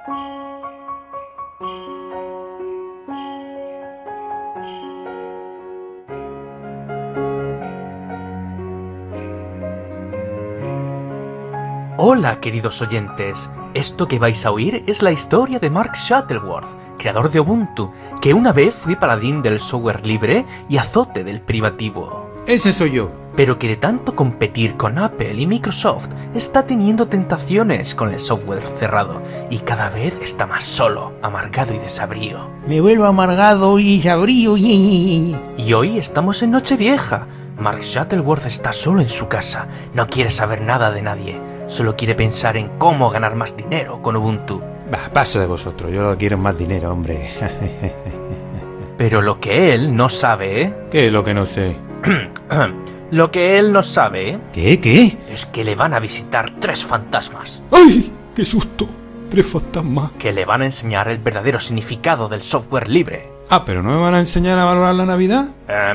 Hola, queridos oyentes. Esto que vais a oír es la historia de Mark Shuttleworth, creador de Ubuntu, que una vez fue paladín del software libre y azote del privativo. Ese soy yo. Pero que de tanto competir con Apple y Microsoft está teniendo tentaciones con el software cerrado y cada vez está más solo, amargado y desabrío. Me vuelvo amargado y sabrío. Y hoy estamos en Nochevieja. Mark Shuttleworth está solo en su casa, no quiere saber nada de nadie, solo quiere pensar en cómo ganar más dinero con Ubuntu. Bah, paso de vosotros, yo lo quiero más dinero, hombre. Pero lo que él no sabe... ¿Qué es lo que no sé? Lo que él no sabe... ¿Qué? Es que le van a visitar 3 fantasmas. ¡Ay! ¡Qué susto! 3 fantasmas. Que le van a enseñar el verdadero significado del software libre. Ah, ¿pero no me van a enseñar a valorar la Navidad?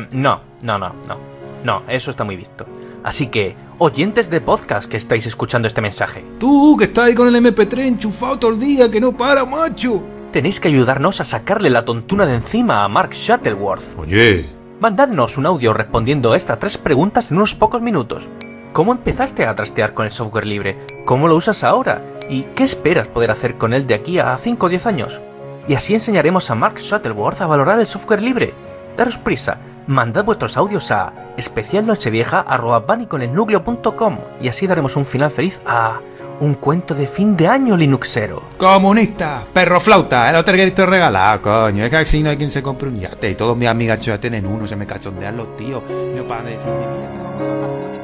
No, eso está muy visto. Así que, oyentes de podcast que estáis escuchando este mensaje, Tú, que estás ahí con el MP3 enchufado todo el día, que no para, macho. tenéis que ayudarnos a sacarle la tontuna de encima a Mark Shuttleworth. Oye. Mandadnos un audio respondiendo a estas 3 preguntas en unos pocos minutos. ¿Cómo empezaste a trastear con el software libre? ¿Cómo lo usas ahora? ¿Y qué esperas poder hacer con él de aquí a 5 o 10 años? Y así enseñaremos a Mark Shuttleworth a valorar el software libre. Daros prisa, mandad vuestros audios a especialnochevieja@baniconelnucleo.com y así daremos un final feliz a un cuento de fin de año linuxero. Comunista, perro flauta, el hotel que esto regalado, coño. Es que así no hay quien se compre un yate y todos mis amigas ya tienen uno, se me cachondean los tíos. No paran de decirme, mira, que vamos de vacaciones.